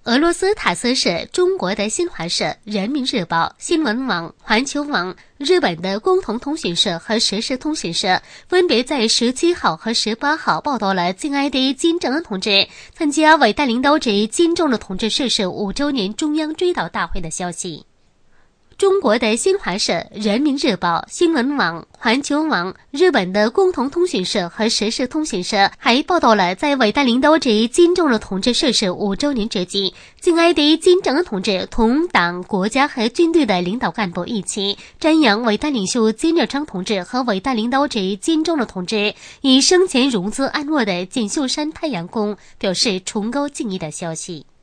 俄罗斯塔斯社、中国的新华社、人民日报、新闻网、环球网、日本的共同通讯社和时事通讯社分别在17号和18号报道了敬爱的金正恩同志参加伟大领导者金正日同志逝世5周年中央追悼大会的消息。中国的新华社、人民日报、新闻网、环球网、日本的共同通讯社和时事通讯社还报道了在伟大领导者金正日同志逝世5周年之际，敬爱的金正恩同志同党、国家和军队的领导干部一起瞻仰伟大领袖金日成同志和伟大领导者金正日同志以生前容姿安卧的锦绣山太阳宫表示崇高敬意的消息。